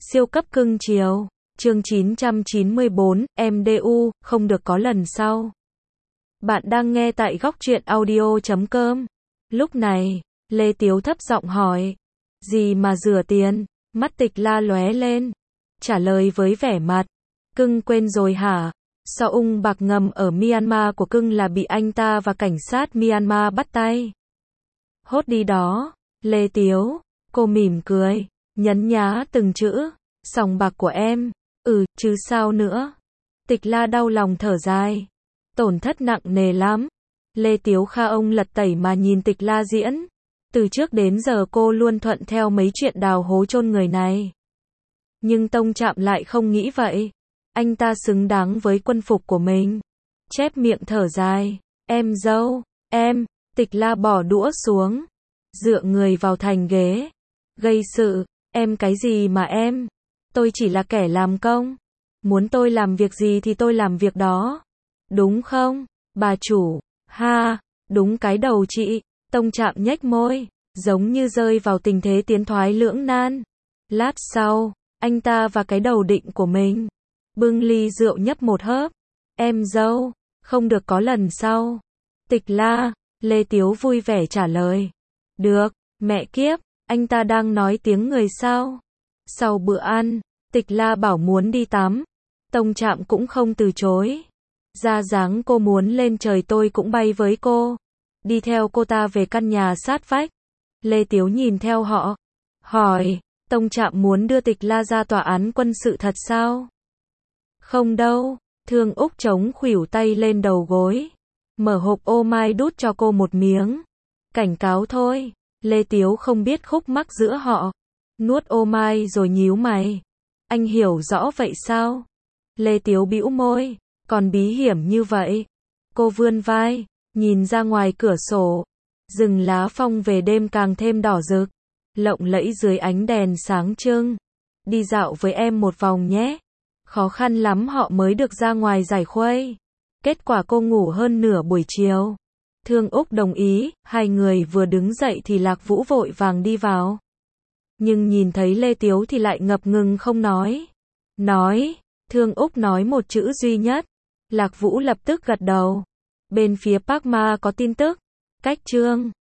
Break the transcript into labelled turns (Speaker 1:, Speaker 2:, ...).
Speaker 1: Siêu cấp cưng chiều. Chương 994, MDU, không được có lần sau. Bạn đang nghe tại góc truyện audio.com. Lúc này, Lê Tiếu thấp giọng hỏi. Gì mà rửa tiền? Mắt Tịch La lóe lên. Trả lời với vẻ mặt. Cưng quên rồi hả? Sao ung bạc ngầm ở Myanmar của cưng là bị anh ta và cảnh sát Myanmar bắt tay? Hốt đi đó. Lê Tiếu. Cô mỉm cười. Nhấn nhá từng chữ. Sòng bạc của em. Chứ sao nữa. Tịch La đau lòng thở dài. Tổn thất nặng nề lắm. Lê Tiếu Kha ông lật tẩy mà nhìn Tịch La diễn. Từ trước đến giờ cô luôn thuận theo mấy chuyện đào hố chôn người này. Nhưng Tông Trạm lại không nghĩ vậy. Anh ta xứng đáng với quân phục của mình. Chép miệng thở dài. Em dâu, em. Tịch La bỏ đũa xuống. Dựa người vào thành ghế. Gây sự, em cái gì mà em? Tôi chỉ là kẻ làm công. Muốn tôi làm việc gì thì tôi làm việc đó. Đúng không, bà chủ? Ha, đúng cái đầu chị. Tông Trạm nhếch môi, giống như rơi vào tình thế tiến thoái lưỡng nan. Lát sau, anh ta và cái đầu định của mình. Bưng ly rượu nhấp một hớp. Em dâu, không được có lần sau. Tịch La, Lê Tiếu vui vẻ trả lời. Được, mẹ kiếp, anh ta đang nói tiếng người sao? Sau bữa ăn, Tịch La bảo muốn đi tắm. Tông Trạm cũng không từ chối. Ra dáng cô muốn lên trời tôi cũng bay với cô. Đi theo cô ta về căn nhà sát vách. Lê Tiếu nhìn theo họ. Hỏi, Tông Trạm muốn đưa Tịch La ra tòa án quân sự thật sao? Không đâu. Thương Úc chống khuỷu tay lên đầu gối. Mở hộp ô mai đút cho cô một miếng. Cảnh cáo thôi. Lê Tiếu không biết khúc mắc giữa họ. Nuốt ô mai rồi nhíu mày. Anh hiểu rõ vậy sao? Lê Tiếu bĩu môi. Còn bí hiểm như vậy. Cô vươn vai, nhìn ra ngoài cửa sổ. Rừng lá phong về đêm càng thêm đỏ rực. Lộng lẫy dưới ánh đèn sáng trưng. Đi dạo với em một vòng nhé. Khó khăn lắm họ mới được ra ngoài giải khuây. Kết quả cô ngủ hơn nửa buổi chiều. Thương Úc đồng ý, hai người vừa đứng dậy thì Lạc Vũ vội vàng đi vào. Nhưng nhìn thấy Lê Tiếu thì lại ngập ngừng không nói. Thương Úc nói một chữ duy nhất. Lạc Vũ lập tức gật đầu. Bên phía Park Ma có tin tức. Cách chương